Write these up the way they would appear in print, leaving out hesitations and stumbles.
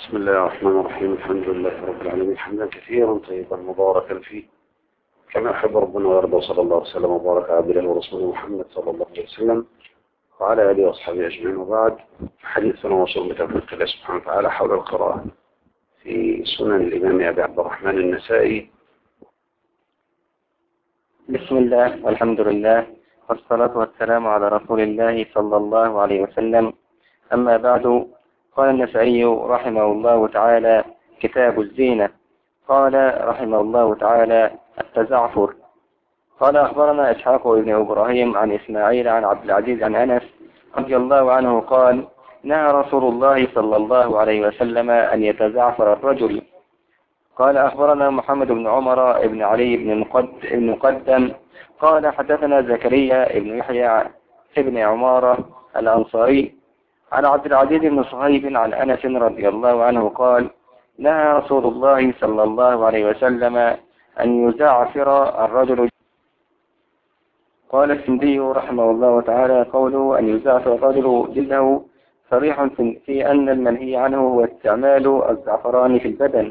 بسم الله الرحمن الرحيم. الحمد لله رب العالمين، حمدا كثيرا طيبا مباركا فيه كما يحب ربنا ويرضى. صلى الله وسلم وبارك على عبده ورسوله محمد صلى الله عليه وسلم وعلى اله واصحابه اجمعين. وبعد، حديثنا وصول بتوفيق الله سبحانه وتعالى حول القراءة في سنن الإمام أبي عبد الرحمن النسائي. بسم الله والحمد لله والصلاة والسلام على رسول الله صلى الله عليه وسلم. أما بعد، قال النسائي رحمه الله تعالى: كتاب الزينة. قال رحمه الله تعالى: التزعفر. قال أخبرنا إسحاق بن إبراهيم عن إسماعيل عن عبد العزيز عن أنس رضي الله عنه قال: نهى رسول الله صلى الله عليه وسلم أن يتزعفر الرجل. قال أخبرنا محمد بن عمر بن علي بن مقدم قال حدثنا زكريا بن يحيى بن عمارة الأنصاري عن عبد العزيز بن صهيب عن أنس رضي الله عنه قال: نهى رسول الله صلى الله عليه وسلم أن يزعفر الرجل. قال السندي رحمه الله تعالى: قوله أن يزعفر الرجل جلده صريح في أن المنهي عنه هو استعمال الزعفران في البدن.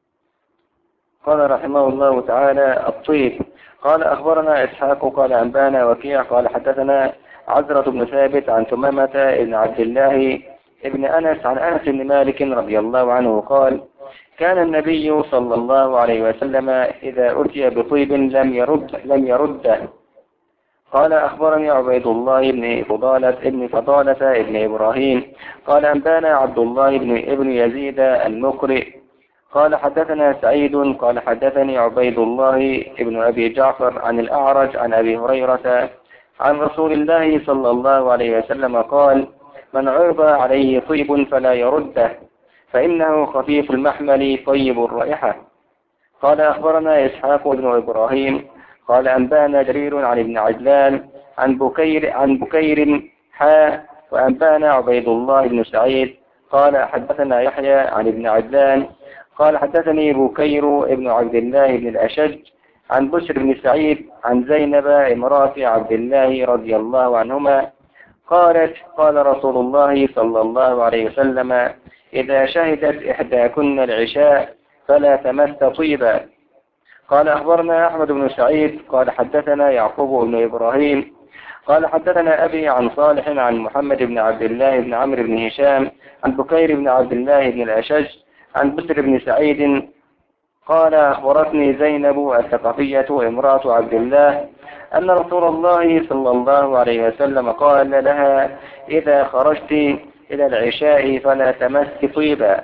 قال رحمه الله تعالى: الطيب. قال أخبرنا إسحاق قال أنبانا وكيع قال حدثنا عزرة بن ثابت عن ثمامة بن عبد الله ابن أنس عن أنس بن مالك رضي الله عنه قال: كان النبي صلى الله عليه وسلم إذا أتي بطيب لم يرده. قال أخبرني عبيد الله بن فضالة ابن إبراهيم قال أنبانا عبد الله بن يزيد المقرئ قال حدثنا سعيد قال حدثني عبيد الله بن أبي جعفر عن الأعرج عن أبي هريرة عن رسول الله صلى الله عليه وسلم قال: من عرض عليه طيب فلا يرده، فإنه خفيف المحمل طيب الرائحة. قال أخبرنا إسحاق بن إبراهيم قال أنبانا جرير عن ابن عجلان عن بكير وأنبانا عبيد الله بن سعيد قال حدثنا يحيى عن ابن عجلان قال حدثني بكير ابن عبد الله بن الأشج عن بشر بن سعيد عن زينب امرأة عبد الله رضي الله عنهما قالت: قال رسول الله صلى الله عليه وسلم: إذا شهدت إحداكن العشاء فلا تمس طيبا. قال أخبرنا أحمد بن سعيد قال حدثنا يعقوب بن إبراهيم قال حدثنا أبي عن صالح عن محمد بن عبد الله بن عمرو بن هشام عن بكير بن عبد الله بن الأشج عن بشر بن سعيد قال: أخبرتني زينب الثقفية امرأة عبد الله أن رسول الله صلى الله عليه وسلم قال لها: إذا خرجت إلى العشاء فلا تمس طيبا.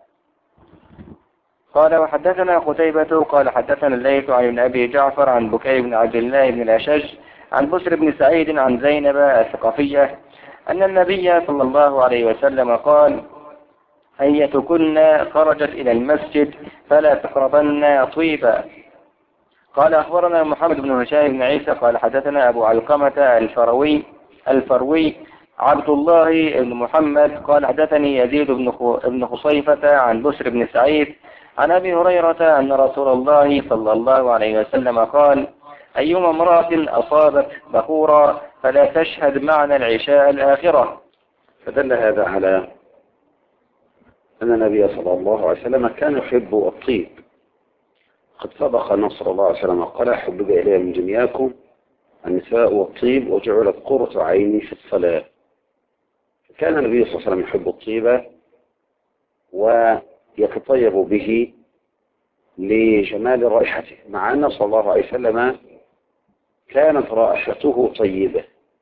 قال وحدثنا قتيبة قال حدثنا الليث عن ابن أبي جعفر عن بكير بن عبد الله بن الأشج عن بشر بن سعيد عن زينب الثقفية أن النبي صلى الله عليه وسلم قال: أيتكن خرجت إلى المسجد فلا تقربن طيبا. قال أخبرنا محمد بن هشام بن عيسى قال حدثنا أبو علقمة الفروي عبد الله بن محمد قال حدثني يزيد بن خصيفة عن بشر بن سعيد عن أبي هريرة أن رسول الله صلى الله عليه وسلم قال: أيما امرأة أصابت بخورا فلا تشهد معنا العشاء الآخرة. فدل هذا على أن النبي صلى الله عليه وسلم كان يحب الطيب. قد سبق أن صلى الله عليه وسلم قال: حبب إلي من دنياكم النساء والطيب وجعلت قرة عيني في الصلاة. كان النبي صلى الله عليه وسلم يحب الطيب ويتطيب به لجمال رائحته، مع أن صلى الله عليه وسلم كانت رائحته طيبة.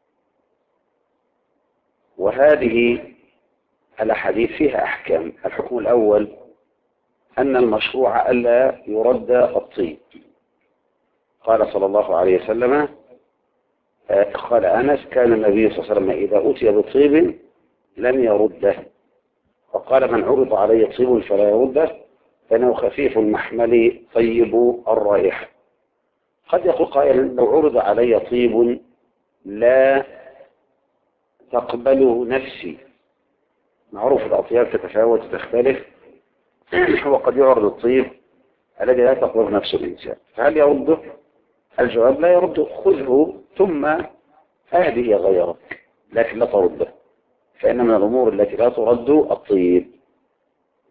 وهذه الأحاديث فيها أحكام. الحكم الأول أن المشروع ألا يرد الطيب. قال صلى الله عليه وسلم، قال أنس: كان النبي صلى الله عليه وسلم إذا أتي بطيب لم يرده. وقال: من عرض عليه طيب فلا يرده فإنه خفيف المحمل طيب الرائحة. قد يقول قائل: لو عرض علي طيب لا تقبله نفسي. معروف الأطياب تتفاوت وتختلف، وقد يعرض الطيب الذي لا تقبله نفس الإنسان، فهل يرده؟ الجواب: لا يرده. خذه ثم هذه غيرك، لكن لا ترده، فإن من الأمور التي لا ترد الطيب.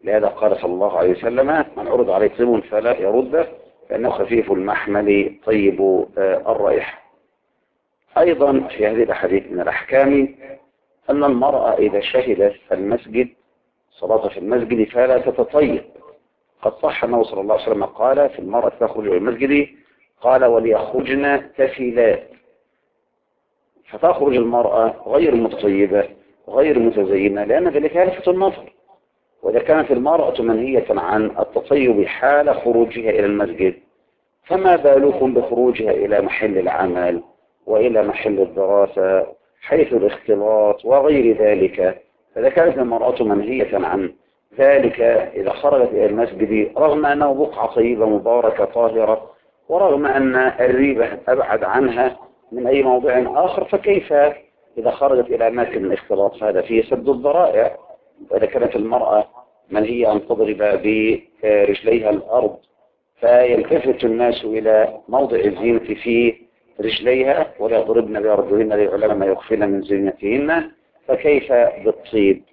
لهذا قال صلى الله عليه وسلم: من عرض عليه طيب فلا يرده فإنه خفيف المحمل طيب الرائحة. أيضا في هذه الأحاديث من الأحكام أن المرأة إذا شهدت المسجد صلاة في المسجد فلا تتطيب. قد صح أنه صلى الله عليه وسلم قال في المرأة تخرج إلى المسجد قال: وليخرجن تفيلات. فتخرج المرأة غير متطيبة غير متزينة لأن ذلك يلفت النظر. وإذا كانت المرأة منهية عن التطيب حال خروجها إلى المسجد فما بالكم بخروجها إلى محل العمل وإلى محل الدراسة حيث الاختلاط وغير ذلك. فإذا كانت المرأة منهية عن ذلك إذا خرجت إلى المسجد رغم أنه بقعة طيبة مباركة طاهرة ورغم أن الريبة أبعد عنها من أي موضع آخر، فكيف إذا خرجت إلى أماكن الاختلاط؟ فهذا فيه سد الذرائع. وإذا كانت المرأة منهية أن تضرب برجليها الأرض فيلتفت الناس إلى موضع الزينة في رجليها ولا يضربن بأرجلهن ليعلم ما يخفين من زينتهن، فكيف بالطيب؟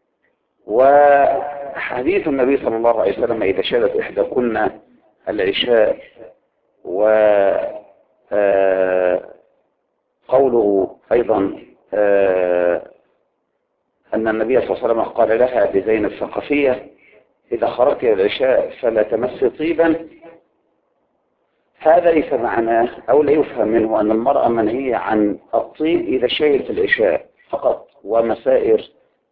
وحديث النبي صلى الله عليه وسلم: إذا شهدت إحداكن العشاء، وقوله أيضا أن النبي صلى الله عليه وسلم قال لها بزينب الثقفية: إذا خرجت إلى العشاء فلا تمس طيبا. هذا ليس معناه أو لا يفهم منه أن المرأة منهية عن الطيب إذا شهدت العشاء فقط، ومسائر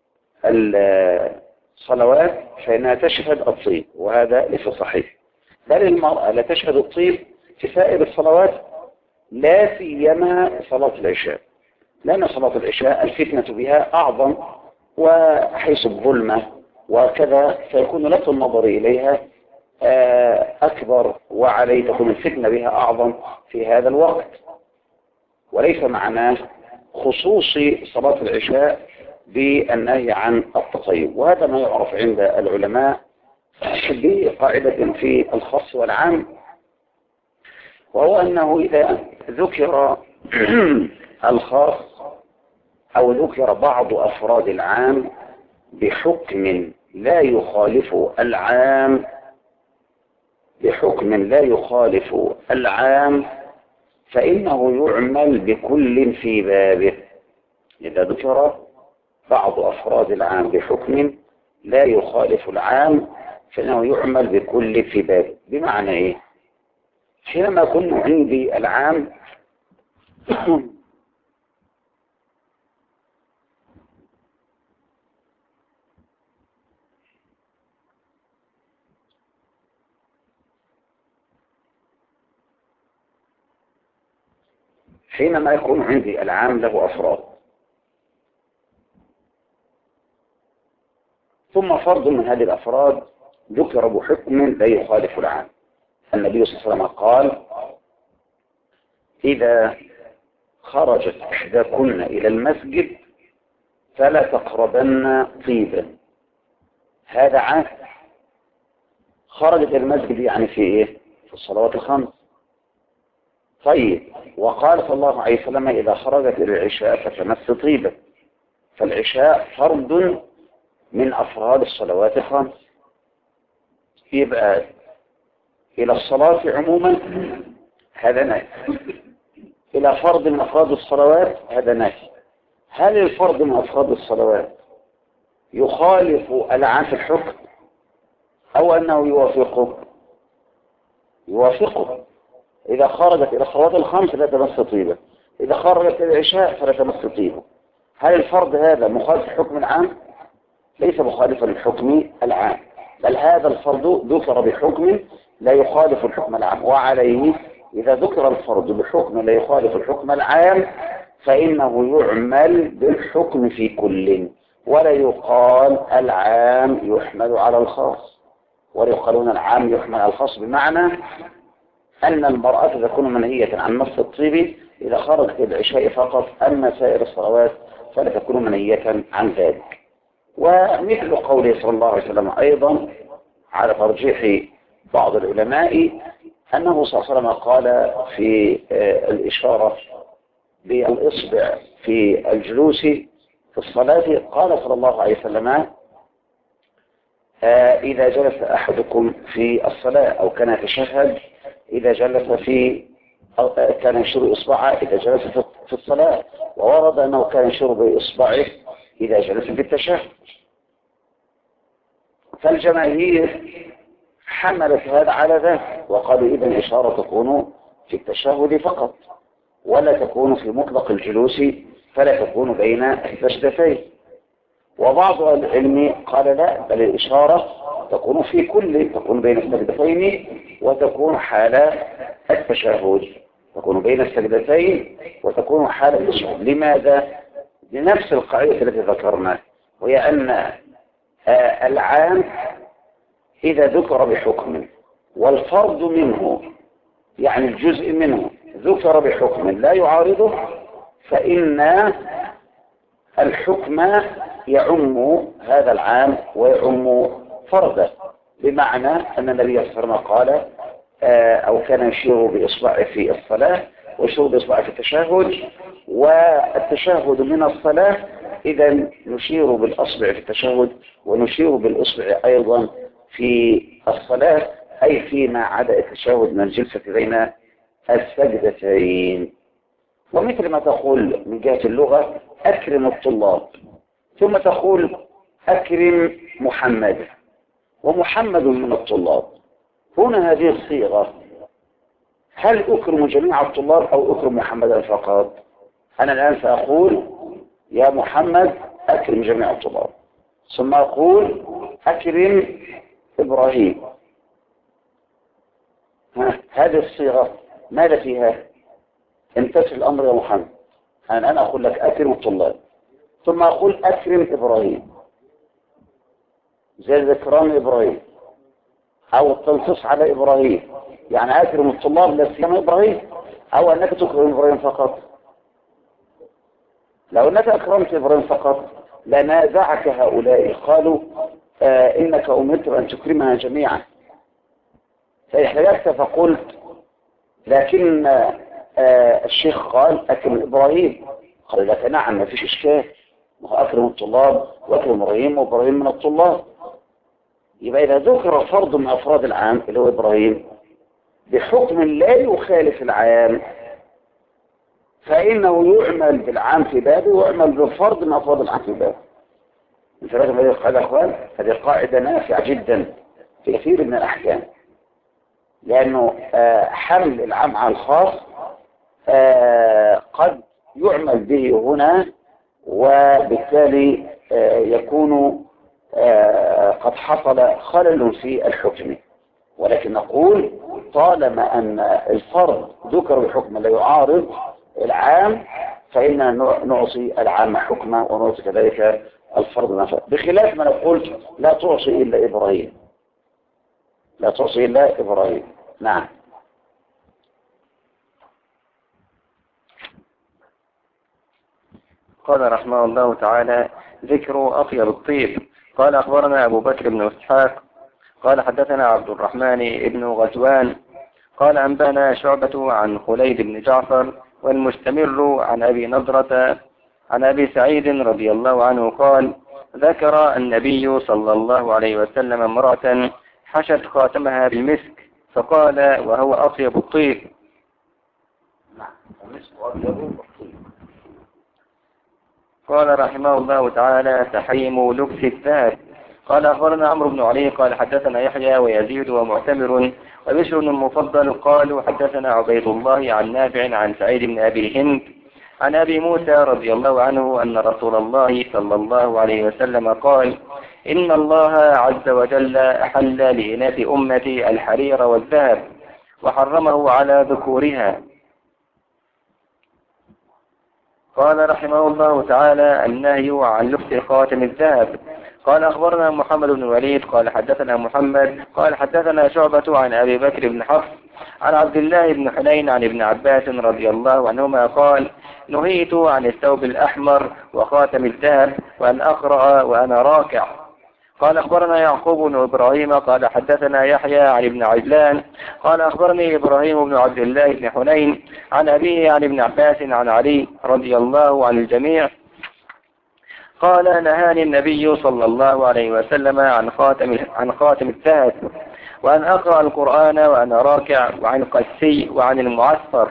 الصلوات فإنها تشهد الطيب، وهذا ليس صحيح. بل المرأة لا تشهد الطيب في سائر الصلوات لا سيما صلاة العشاء، لأن صلاة العشاء الفتنة بها أعظم، وحيث الظلمة وكذا فيكون لفت النظر إليها أكبر، وعليه تكون الفتنة بها أعظم في هذا الوقت. وليس معناه خصوص صلاة العشاء بالنهي عن التطيب. وهذا ما يعرف عند العلماء بقاعدة في الخاص والعام، وهو أنه إذا ذكر الخاص أو ذكر بعض أفراد العام بحكم لا يخالف العام فإنه يعمل بكل في بابه. إذا ذكر بعض أفراد العام بحكم لا يخالف العام فإنه يعمل بكل في بابه. بمعنى إيه؟ حينما كنت عندي العام حينما يكون عندي العام له أفراد، ثم فرد من هذه الأفراد ذكر بحكم لا يخالف العام. النبي صلى الله عليه وسلم قال: إذا خرجت إحداكن إلى المسجد فلا تقربن طيبا. هذا عام، خرجت إلى المسجد يعني في إيه؟ في الصلوات الخمس. طيب، وقال صلى الله عليه وسلم: إذا خرجت إلى العشاء فتمس طيبا. فالعشاء فرد من أفراد الصلوات الخمس، يبقى إلى الصلاة عموما هذا نهي، إلى فرد من أفراد الصلوات هذا نهي. هل الفرد من أفراد الصلوات يخالف العام في الحكم أو أنه يوافقه؟ إذا خرجت إلى الصلوات الخمس لا تمس طيبا، إذا خرجت إلى العشاء فلا تمس طيبا. هل الفرد هذا مخالف الحكم العام؟ ليس مخالفا للحكم العام، بل هذا الفرد ذكر بحكم لا يخالف الحكم العام. وعليه إذا ذكر الفرد بحكم لا يخالف الحكم العام فإنه يعمل بالحكم في كل، ولا يقال العام يحمل على الخاص، ولا يقالون العام يحمل على الخاص، بمعنى أن المرأة تكون منهية عن مس الطيب إذا خرجت العشاء فقط، أما سائر الصلوات فلا تكون منهية عن ذلك. ومثل قوله صلى الله عليه وسلم أيضا على ترجيح بعض العلماء أنه صلى الله عليه وسلم قال في الإشارة بالإصبع في الجلوس في الصلاة، قال صلى الله عليه وسلم: إذا جلس أحدكم في الصلاة أو كان يتشهد إذا جلس كان يشير إصبعه إذا جلس في الصلاة، وورد أنه كان يشير بإصبعه إذا جلس في التشهد. فالجماهير حملت هذا على ذلك وقالوا إذا الإشارة تكون في التشهد فقط ولا تكون في مطلق الجلوس، فلا تكون بين السجدتين. وبعض العلم قال لا، بل الإشارة تكون في تكون بين السجدتين وتكون حال التشهد، تكون بين السجدتين وتكون حال التشهد. لماذا؟ لنفس القاعدة التي ذكرناها، وهي أن العام إذا ذكر بحكم والفرد منه يعني الجزء منه ذكر بحكم لا يعارضه، فإن الحكم يعم هذا العام ويعم فرده، بمعنى أن النبي صلى الله عليه وسلم قال أو كان يشير بإصبعه في الصلاة ويشير بإصبعه في التشهد، والتشهد من الصلاة، إذا نشير بالأصبع في التشهد ونشير بالأصبع أيضا في الصلاة، أي فيما عدا التشهد من الجلسة بين السجدتين. ومثل ما تقول من جهة اللغة أكرم الطلاب، ثم تقول أكرم محمد، ومحمد من الطلاب. هنا هذه الصيغة، هل أكرم جميع الطلاب أو أكرم محمدا فقط؟ أنا الآن سأقول يا محمد أكرم جميع الطلاب، ثم أقول أكرم إبراهيم. هذه الصيغة ماذا فيها؟ امتثل الأمر يا محمد. أنا أقول لك أكرم الطلاب، ثم أقول أكرم إبراهيم زي ذكران إبراهيم، أو التنصيص على إبراهيم، يعني أكرم الطلاب لا سيما إبراهيم، أو أنك تكرم إبراهيم فقط. لو أنك أكرمت إبراهيم فقط لنازعك هؤلاء، قالوا إنك أمرت أن تكرمنا جميعا، فإحتجت فقلت لكن الشيخ قال أكرم إبراهيم، قال لك نعم ما فيش إشكال، أكرم الطلاب وأكرم إبراهيم وإبراهيم من الطلاب. يبقى إذا ذكر فرد من أفراد العام اللي هو إبراهيم بحكم لا يخالف العام، فإنه يعمل بالعام في بابه ويعمل بالفرد من أفراد العام في بابه. انت لازم هذه القاعدة يا أخوان، هذه قاعدة نافعة جدا في كثير من الأحكام، لأنه حمل العام على الخاص قد يعمل به هنا، وبالتالي يكون قد حصل خلل في الحكم. ولكن نقول طالما أن الفرد ذكر بحكم لا يعارض العام، فإننا نعصي العام حكما ونعصي كذلك الفرد نفسه، بخلاف ما نقول لا تعصي إلا إبراهيم، لا تعصي إلا إبراهيم. نعم. قال رحمه الله تعالى: ذكر أطيب الطيب. قال أخبرنا أبو بكر بن إسحاق قال حدثنا عبد الرحمن بن غزوان قال أنبانا شعبة عن خليد بن جعفر والمستمر عن أبي نضرة عن أبي سعيد رضي الله عنه قال: ذكر النبي صلى الله عليه وسلم امرأة حشت خاتمها بالمسك فقال: وهو أطيب الطيب. قال رحمه الله تعالى: تحريم لبس الذهب. قال أخبرنا عمرو بن علي قال حدثنا يحيى ويزيد ومعتمر وبشر المفضل قالوا حدثنا عبيد الله عن نافع عن سعيد بن أبي هند عن أبي موسى رضي الله عنه أن رسول الله صلى الله عليه وسلم قال: إن الله عز وجل أحل لإناث أمتي الحرير والذهب وحرمه على ذكورها. قال رحمه الله تعالى: النهي عن لبس خاتم الذهب. قال أخبرنا محمد بن الوليد قال حدثنا محمد قال حدثنا شعبة عن أبي بكر بن حفص عن عبد الله بن حنين عن ابن عباس رضي الله عنهما قال: نهيت عن الثوب الأحمر وخاتم الذهب وأن أقرأ وأنا راكع. قال أخبرنا يعقوب بن إبراهيم قال حدثنا يحيى عن ابن عجلان قال أخبرني إبراهيم بن عبد الله بن حنين عن أبيه عن ابن عباس عن علي رضي الله عن الجميع قال نهاني النبي صلى الله عليه وسلم عن خاتم الذهب، وأن أقرأ القرآن وأنا راكع، وعن القسي، وعن المعصر.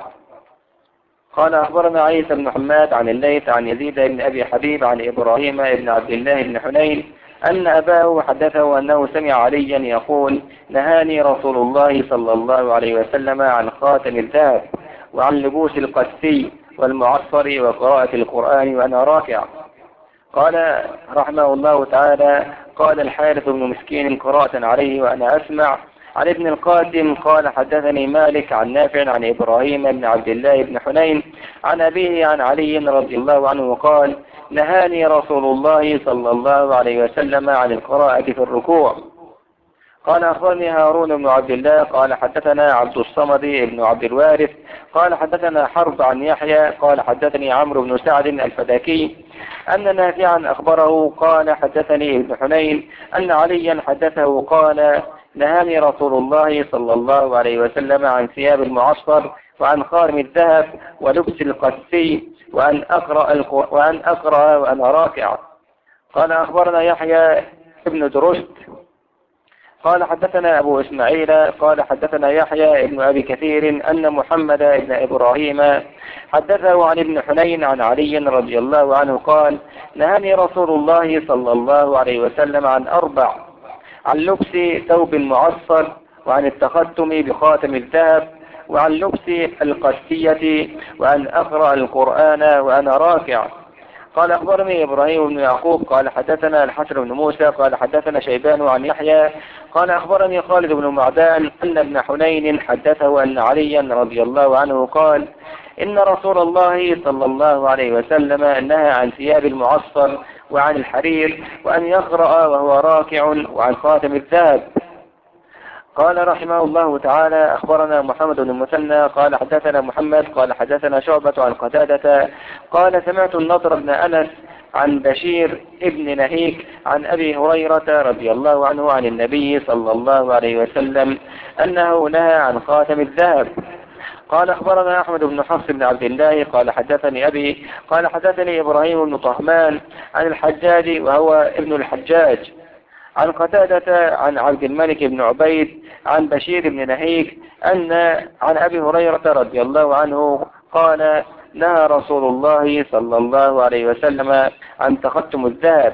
قال أخبرنا عيسى بن حماد عن الليث عن يزيد بن أبي حبيب عن إبراهيم بن عبد الله بن حنين أن أباه حدثه أنه سمع عليا يقول نهاني رسول الله صلى الله عليه وسلم عن خاتم الذهب، وعن لبوس القسي والمعصر، وقراءة القرآن وأنا راكع. قال رحمه الله تعالى: قال الحارث بن مسكين قراءة عليه وأنا أسمع. عن ابن القاسم قال حدثني مالك عن نافع عن إبراهيم بن عبد الله بن حنين عن أبيه عن علي رضي الله عنه قال نهاني رسول الله صلى الله عليه وسلم عن القراءة في الركوع. قال أخبرني هارون بن عبد الله قال حدثنا عبد الصمد بن عبد الوارث قال حدثنا حرب عن يحيى قال حدثني عمرو بن سعد الفداكي أن نافعا أخبره قال حدثني ابن حنين أن عليا حدثه قال نهاني رسول الله صلى الله عليه وسلم عن ثياب المعصر، وعن خارم الذهب، ولبس القسي، وأن أقرأ وأنا راكع. قال أخبرنا يحيى ابن درشد قال حدثنا أبو إسماعيل قال حدثنا يحيى ابن أبي كثير أن محمد بن إبراهيم حدثه عن ابن حنين عن علي رضي الله عنه قال نهاني رسول الله صلى الله عليه وسلم عن 4: عن لبس ثوب معصر، وعن التختم بخاتم الذهب، وعن لبس القسية، وأن أقرأ القرآن وأنا راكع. قال أخبرني إبراهيم بن يعقوب قال حدثنا الحسن بن موسى قال حدثنا شيبان عن يحيى قال أخبرني خالد بن معدان أن ابن حنين حدثه أن عليا رضي الله عنه قال إن رسول الله صلى الله عليه وسلم نهى عن ثياب المعصر وعن الحرير، وأن يقرأ وهو راكع، وعن خاتم الذهب. قال رحمه الله تعالى أخبرنا محمد بن المثنى قال حدثنا محمد قال حدثنا شعبة عن قتادة قال سمعت النضر بن أنس عن بشير ابن نهيك عن أبي هريرة رضي الله عنه عن النبي صلى الله عليه وسلم أنه نهى عن خاتم الذهب. قال أخبرنا أحمد بن حفص بن عبد الله قال حدثني أبي قال حدثني إبراهيم بن طهمان عن الحجاج وهو ابن الحجاج عن قتادة عن عبد الملك بن عبيد عن بشير بن نهيك عن أبي هريرة رضي الله عنه قال نهى رسول الله صلى الله عليه وسلم عن تختم الذهب.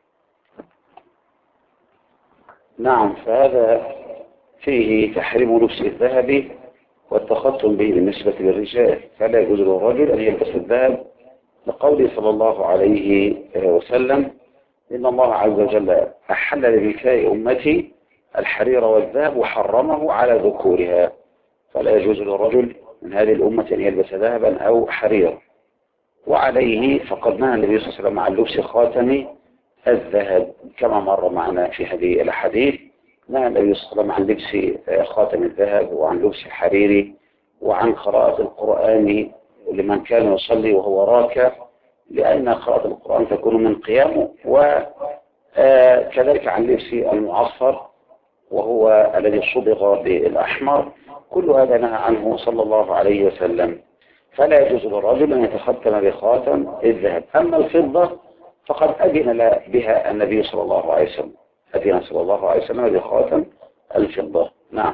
نعم، فهذا فيه تحريم لبس الذهب والتختم به بالنسبة للرجال، فلا يجوز للرجل أن يلبس الذهب لقوله صلى الله عليه وسلم إن الله عز وجل أحل لنساء أمتي الحرير والذهب وحرمه على ذكورها، فلا يجوز للرجل من هذه الأمة أن يلبس ذهبا أو حريرا. وعليه فقد نهى النبي صلى الله عليه وسلم عن لبس خاتم الذهب كما مر معنا في هذه الأحاديث. نهى النبي صلى الله عليه وسلم عن لبس خاتم الذهب، وعن لبس الحرير، وعن قراءة القرآن لمن كان يصلي وهو راكع، لأن قراءة القرآن تكون من قيامه، وكذلك عن لبس المعصر وهو الذي صبغ بالأحمر. كل هذا نهى عنه صلى الله عليه وسلم، فلا يجوز للرجل أن يتختم بخاتم الذهب. أما الفضة فقد أذن بها النبي صلى الله عليه وسلم، أذن صلى الله عليه وسلم بخاتم الفضة. نعم.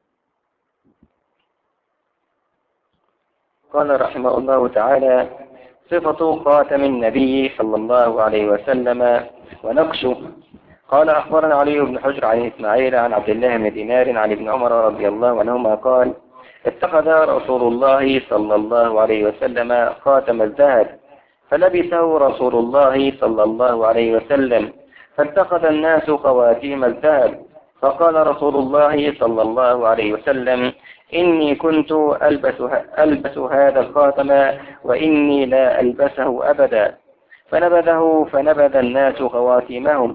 قال رحمه الله تعالى صفة خاتم النبي صلى الله عليه وسلم ونقشه. قال أخبرنا علي بن حجر عن إسماعيل عن عبد الله بن دينار عن ابن عمر رضي الله عنهما قال اتخذ رسول الله صلى الله عليه وسلم خاتم الذهب، فلبسه رسول الله صلى الله عليه وسلم، فاتخذ الناس خواتيم الذهب، فقال رسول الله صلى الله عليه وسلم إني كنت ألبس هذا الخاتم وإني لا ألبسه أبدا، فنبذ الناس خواتيمهم،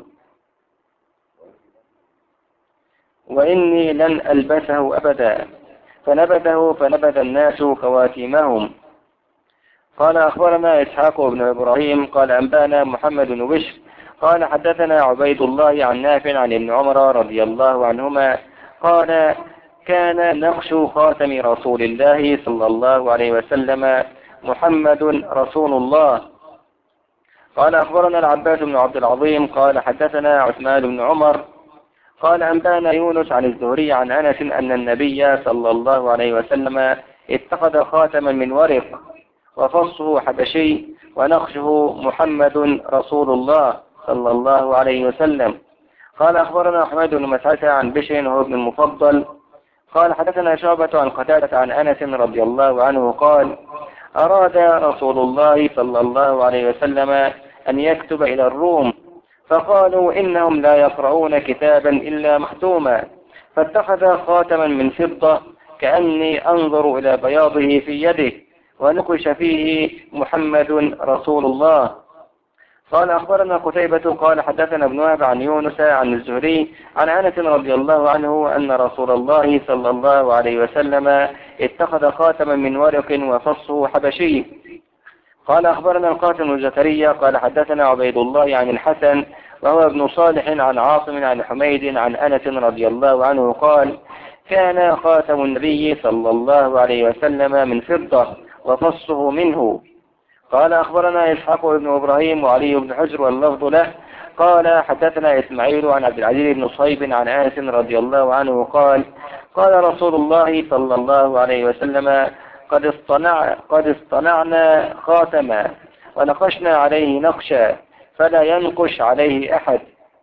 وإني لن ألبسه أبدا، فنبذ الناس خواتيمهم. قال أخبرنا إسحاق بن إبراهيم قال أنبانا محمد بن بشر قال حدثنا عبيد الله عن نافع عن ابن عمر رضي الله عنهما قال كان نقش خاتم رسول الله صلى الله عليه وسلم محمد رسول الله. قال أخبرنا العباس بن عبد العظيم قال حدثنا عثمان بن عمر قال أنبانا يونس عن الزهري عن أنس أن النبي صلى الله عليه وسلم اتخذ خاتما من ورق وفصه حبشي ونقشه محمد رسول الله صلى الله عليه وسلم. قال أخبرنا أحمد بن مسعدة عن بشر هو ابن المفضل قال حدثنا شعبة عن قتادة عن أنس رضي الله عنه قال أراد رسول الله صلى الله عليه وسلم أن يكتب إلى الروم فقالوا إنهم لا يقرؤون كتابا إلا مختوما فاتخذ خاتما من فضة كأني أنظر إلى بياضه في يده ونقش فيه محمد رسول الله. قال أخبرنا قتيبة قال حدثنا ابن وهب عن يونس عن الزهري عن أنس رضي الله عنه أن رسول الله صلى الله عليه وسلم اتخذ خاتما من ورق وفصه حبشي. قال أخبرنا القاسم بن زكريا قال حدثنا عبيد الله عن الحسن وهو ابن صالح عن عاصم عن حميد عن أنس رضي الله عنه قال كان خاتم النبي صلى الله عليه وسلم من فضة وفصه منه. قال أخبرنا إسحاق بن إبراهيم وعلي بن حجر واللفظ له قال حدثنا إسماعيل عن عبد العزيز بن صهيب عن أنس رضي الله عنه قال قال رسول الله صلى الله عليه وسلم قد اصطنعنا خاتما ونقشنا عليه نقشا فلا ينقش عليه أحد.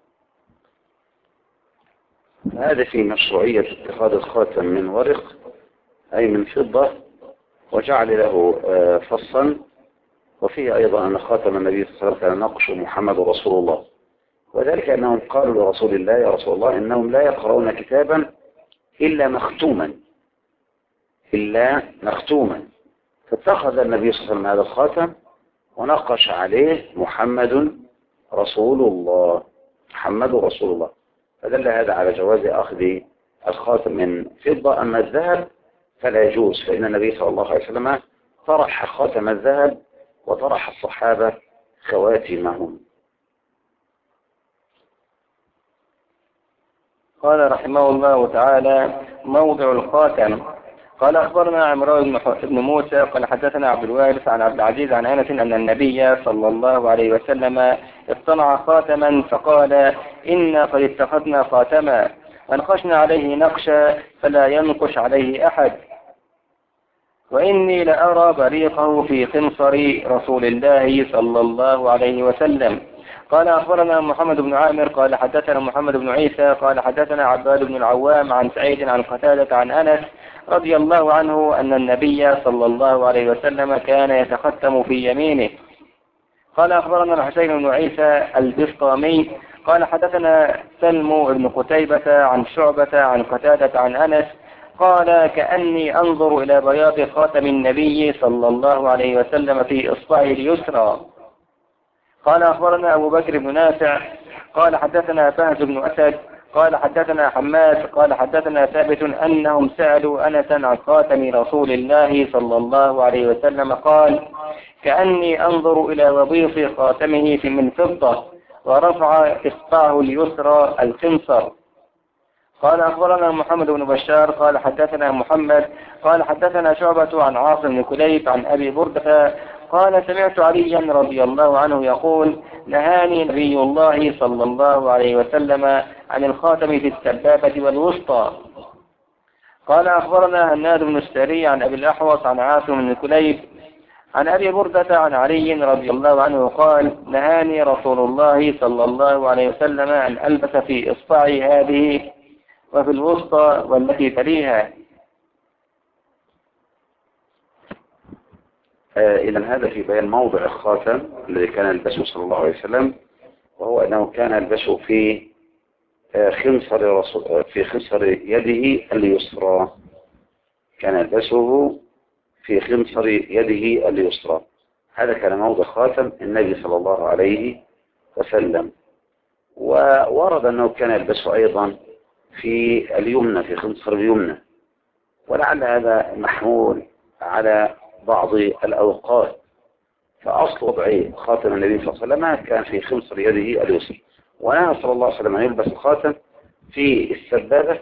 هذا في مشروعية اتخاذ الخاتم من ورق أي من فضة وجعل له فصا، وفيه أيضا أن خاتم النبي صلى الله عليه وسلم كان نقش محمد رسول الله، وذلك أنهم قالوا لرسول الله يا رسول الله إنهم لا يقرؤون كتابا إلا مختوما فاتخذ النبي صلى الله عليه وسلم هذا الخاتم ونقش عليه محمد رسول الله فدل هذا على جواز أخذ الخاتم من فضة. أما الذهب فلا يجوز، فإن النبي صلى الله عليه وسلم طرح خاتم الذهب وطرح الصحابة خواتمهم. قال رحمه الله تعالى موضع الخاتم. قال أخبرنا عمران بن موسى قال حدثنا عبد الوارث عن عبد العزيز عن أنس أن النبي صلى الله عليه وسلم اصطنع خاتما فقال إنا قد اتخذنا خاتما ونقشنا عليه نقشا فلا ينقش عليه أحد وإني لأرى بريقه في خنصر رسول الله صلى الله عليه وسلم. قال أخبرنا محمد بن عامر قال حدثنا محمد بن عيسى قال حدثنا عباد بن العوام عن سعيد عن قتادة عن أنس رضي الله عنه أن النبي صلى الله عليه وسلم كان يتختم في يمينه. قال أخبرنا الحسين بن عيسى البسطامي قال حدثنا سلم بن قتيبة عن شعبة عن قتادة عن أنس قال كأني أنظر إلى بياض خاتم النبي صلى الله عليه وسلم في إصبعه اليسرى. قال أخبرنا أبو بكر بن نافع قال حدثنا فهد بن أسد قال حدثنا حماد قال حدثنا ثابت أنهم سألوا أنسا عن خاتم رسول الله صلى الله عليه وسلم قال كأني أنظر إلى وظيف خاتمه من فضة ورفع إصبعه اليسرى الخنصر. قال أخبرنا محمد بن بشار قال حدثنا محمد قال حدثنا شعبة عن عاصم بن كليب عن أبي بردة قال سمعت عليا رضي الله عنه يقول نهاني نبي الله صلى الله عليه وسلم عن الخاتم في السبابة والوسطى. قال أخبرنا هناد بن السري عن أبي الأحوص عن عاصم بن كليب عن أبي بردة عن علي رضي الله عنه قال نهاني رسول الله صلى الله عليه وسلم أن ألبس في إصبعي هذه وفي الوسطى والتي تليها. إذن هذا في بيان موضع الخاتم الذي كان يلبسه صلى الله عليه وسلم، وهو أنه كان يلبسه في خنصر يده اليسرى. كان يلبسه في خنصر يده اليسرى. هذا كان موضع خاتم النبي صلى الله عليه وسلم. وورد أنه كان يلبسه أيضا في اليمنى في خنصر اليمنى، ولعل هذا محمول على بعض الأوقات، فأصل وضع خاتم النبي صلى الله عليه وسلم كان في خنصر يده اليسرى، ونهى صلى الله عليه وسلم أن يلبس الخاتم في السبابة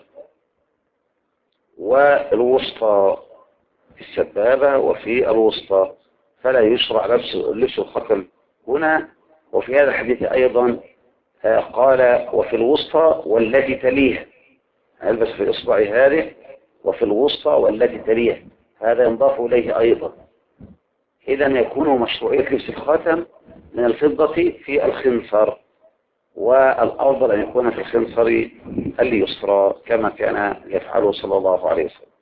والوسطى، في السبابة وفي الوسطى، فلا يشرع لبس الخاتم هنا وفي هذا الحديث أيضا قال وفي الوسطى والتي تليها، ألبس في إصبعي هذه وفي الوسطى والتي تليها، هذا ينضاف إليه أيضا. إذا يكون مشروعية لبس الخاتم من الفضة في الخنصر، والأفضل أن يكون في الخنصر اليسرى كما كان يفعله صلى الله عليه وسلم.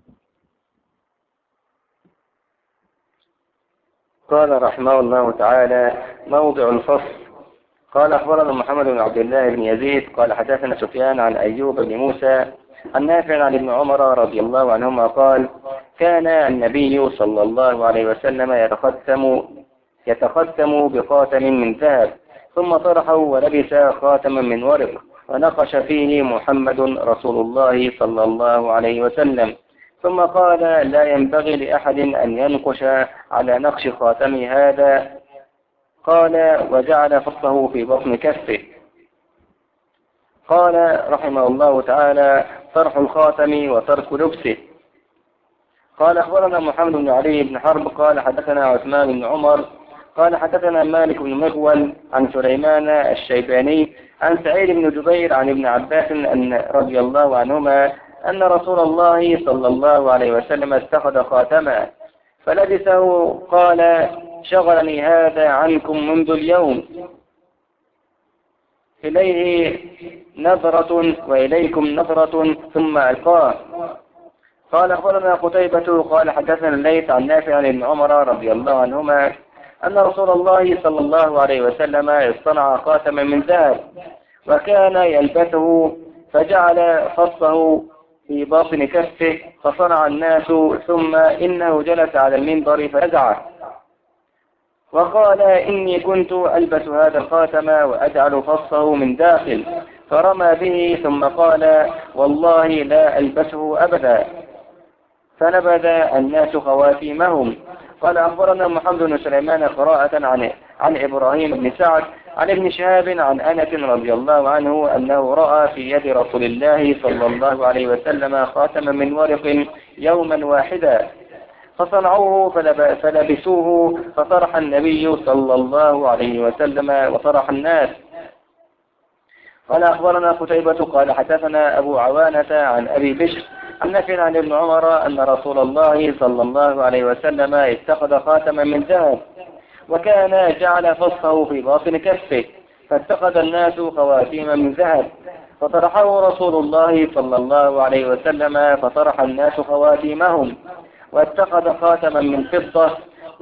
قال رحمه الله تعالى: موضع الفصل. قال أخبرنا محمد بن عبد الله بن يزيد قال حدثنا سفيان عن أيوب بن موسى عن نافع عن ابن عمر رضي الله عنهما قال: كان النبي صلى الله عليه وسلم يتختم بخاتم من ذهب، ثم طرحه ولبس خاتما من ورق، ونقش فيه محمد رسول الله صلى الله عليه وسلم، ثم قال: لا ينبغي لأحد أن ينقش على نقش خاتم هذا. قال: وجعل فصله في بطن كفه. قال رحمه الله تعالى: طرح الخاتم وترك لبسه. قال أخبرنا محمد بن علي بن حرب قال حدثنا عثمان بن عمر قال حدثنا مالك بن مغول عن سليمان الشيباني عن سعيد بن جبير عن ابن عباس أن رضي الله عنهما أن رسول الله صلى الله عليه وسلم اتخذ خاتما فلبسه، قال: شغلني هذا عنكم منذ اليوم، إليه نظرة وإليكم نظرة ثم ألقاه. قال أخبرنا قتيبة قال حدثنا الليث عن نافع عن ابن عمر رضي الله عنهما أن رسول الله صلى الله عليه وسلم اصطنع خاتما من ذهب وكان يلبسه، فجعل فصه في باطن كفه، فصنع الناس، ثم إنه جلس على المنبر فنزعه وقال: إني كنت ألبس هذا الخاتم وأجعل فصه من داخل، فرمى به ثم قال: والله لا ألبسه أبدا، فنبذ الناس خواتيمهم. قال أخبرنا محمد بن سليمان قراءة عن إبراهيم بن سعد عن ابن شهاب عن أنس رضي الله عنه أنه رأى في يد رسول الله صلى الله عليه وسلم خاتما من ورق يوما واحدا، فصنعوه فلبسوه، فطرح النبي صلى الله عليه وسلم وطرح الناس. قال أخبرنا قتيبة قال حدثنا أبو عوانة عن أبي بشر عن نافع عن ابن عمر أن رسول الله صلى الله عليه وسلم اتخذ خاتما من ذهب وكان جعل فصه في باطن كفه، فاتخذ الناس خواتيم من ذهب، فطرحه رسول الله صلى الله عليه وسلم فطرح الناس خواتيمهم، واتخذ خاتما من فضة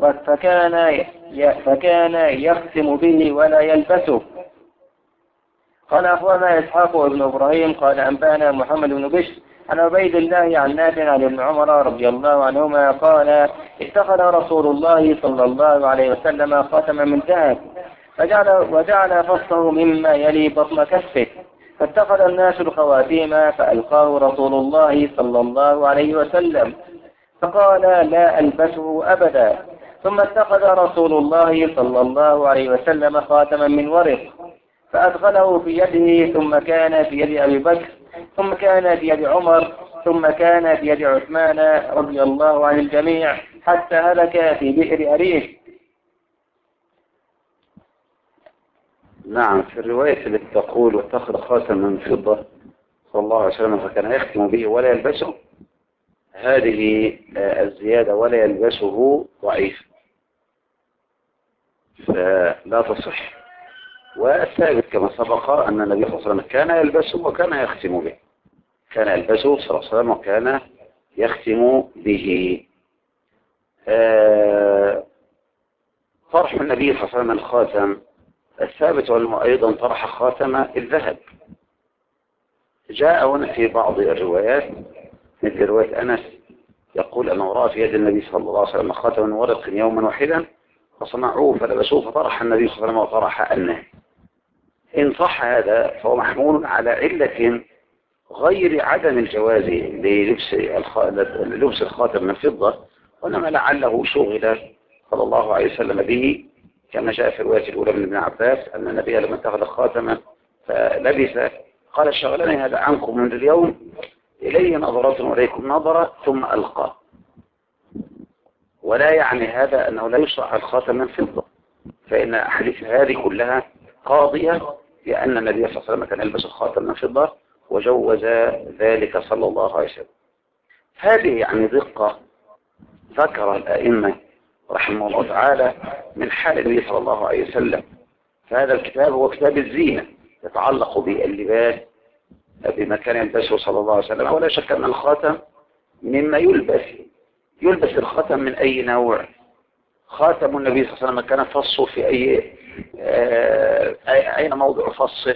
فكان يختم به ولا يلبسه. قال أخبرنا إسحاق وابن إبراهيم قال أنبانا محمد بن بشر عن عبيد الله عن نافع عن ابن عمر رضي الله عنهما قال: اتخذ رسول الله صلى الله عليه وسلم خاتما من ذهب وجعل فصه مما يلي بطن كفه، فاتخذ الناس الخواتيم فألقاه رسول الله صلى الله عليه وسلم، فقال: لا ألبسه أبدا. ثم اتخذ رسول الله صلى الله عليه وسلم خاتما من ورق فأدخله في يده، ثم كان في يد أبي بكر، ثم كان في يد عمر، ثم كان في يد عثمان رضي الله عن الجميع، حتى هلك في بئر أريك. نعم، في الرواية التي تقول واتخذ خاتم من فضة صلى الله عليه وسلم فكان يختم به ولا يلبسه، هذه الزيادة ولا يلبسه ضعيف فلا تصح. والثابت كما سبق أن النبي صلى الله عليه وسلم كان يلبسه وكان يختم به، كان يلبسه صلى الله عليه وسلم وكان يختم به. طرح النبي صلى الله عليه وسلم الخاتم الثابت أنه أيضا طرح خاتم الذهب. جاء هنا في بعض الروايات مثل رواية أنس يقول أنه رأى في يد النبي صلى الله عليه وسلم خاتما من ورق يوما واحدا فصنعوه فلبسوه فطرح النبي صلى الله عليه وسلم وطرح الناس. إن صح هذا فهو محمول على علة غير عدم الجواز للبس الخاتم من فضة، وإنما لعله شغل صلى الله عليه وسلم به، كما جاء في الرواية الأولى من ابن عباس أن النبي لما اتخذ خاتما فلبس قال: شغلني هذا عنكم منذ اليوم، إليه نظرة وإليكم نظرة ثم ألقى. ولا يعني هذا أنه لا يشرع الخاتم من فضة، فإن أحاديث هذه كلها قاضية بأن النبي صلى الله عليه وسلم كان يلبس الخاتم من فضة وجوز ذلك صلى الله عليه وسلم. هذه يعني دقة ذكر الأئمة رحمه الله تعالى من حال النبي صلى الله عليه وسلم. فهذا الكتاب هو كتاب الزينة يتعلق باللباس بما كان يلبسه صلى الله عليه وسلم. ولا شك أن الخاتم مما يلبس الخاتم من أي نوع. خاتم النبي صلى الله عليه وسلم كان فصه في أين موضع فصه.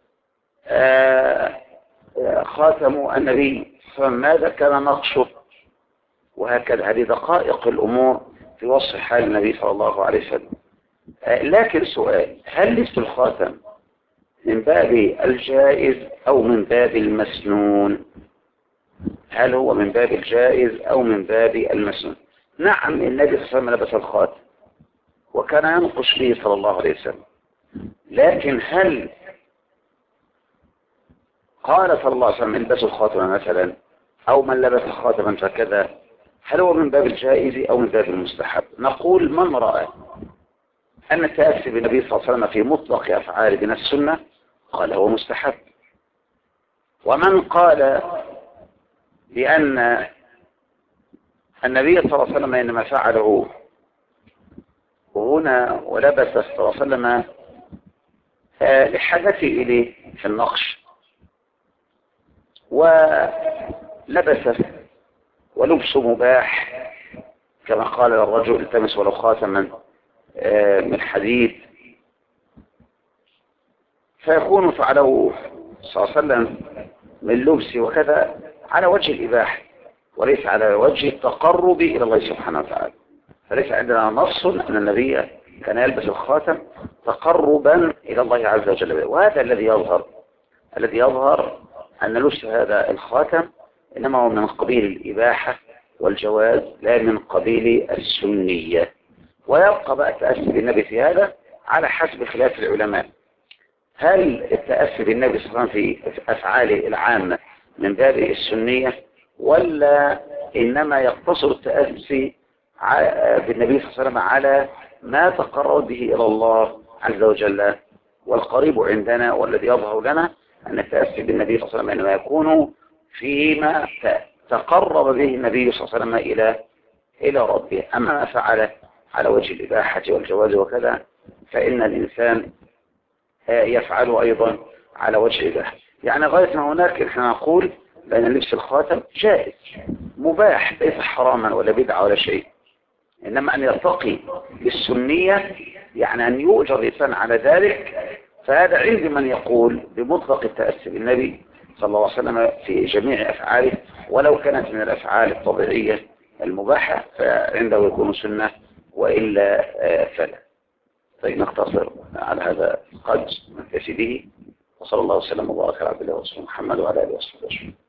خاتم النبي ماذا كان نقشه، وهكذا. هذه دقائق الأمور في وصف حال النبي صلى الله عليه وسلم. لكن سؤال: هل لبس الخاتم من باب الجائز أو من باب المسنون؟ هل هو من باب الجائز أو من باب المسنون؟ نعم، النبي صلى الله عليه وسلم لبس الخاتم وكان ينقش به صلى الله عليه وسلم، لكن هل قال صلى الله عليه وسلم البسوا الخاتم مثلا، أو من لبس خاتما فكذا؟ هل هو من باب الجائز أو من باب المستحب؟ نقول: من رأى أن التأسي بالنبي صلى الله عليه وسلم في مطلق أفعاله من السنة قال هو مستحب. ومن قال بأن النبي صلى الله عليه وسلم إنما فعله هنا ولبس صلى الله عليه وسلم لحاجته إليه في النقش ولبس ولبسه مباح، كما قال الرجل: التمس ولو خاتما من حديد، فيكون فعله صلى الله عليه وسلم من لبسه وكذا على وجه الإباحة وليس على وجه التقرب إلى الله سبحانه وتعالى. فليس عندنا نص أن النبي كان يلبس الخاتم تقربا إلى الله عز وجل. وهذا الذي يظهر أن لبس هذا الخاتم إنما هو من قبيل الإباحة والجواز لا من قبيل السنية. ويبقى بقى التأسي بالنبي في هذا على حسب خلاف العلماء. هل التأسي بالنبي صلى الله عليه وسلم في أفعاله العامة من باب السنية، ولا إنما يقتصر التأسي بالنبي صلى الله عليه وسلم على ما تقرب به إلى الله عز وجل؟ والقريب عندنا والذي يظهر لنا أن التأسي بالنبي صلى الله عليه وسلم إنما يكون فيما تقرب به النبي صلى الله عليه وسلم إلى ربه. أما ما فعل على وجه الإباحة والجواز وكذا فإن الإنسان يفعل أيضا على وجه الإباحة. يعني غاية ما هناك إحنا نقول بأن لبس الخاتم جائز مباح ليس حراما ولا بدعة ولا شيء، إنما أن يرتقي بالسنية يعني أن يؤجر الإنسان على ذلك. فهذا عند من يقول بمطلق التأسي بالنبي صلى الله عليه وسلم في جميع أفعاله ولو كانت من الأفعال الطبيعية المباحة فعنده يكون سنة، وإلا فلا. طيب نقتصر على هذا القدر نكتفي به، وصلى الله وسلم وبارك على عبد الله ورسوله محمد وعلى آله وصحبه أجمعين.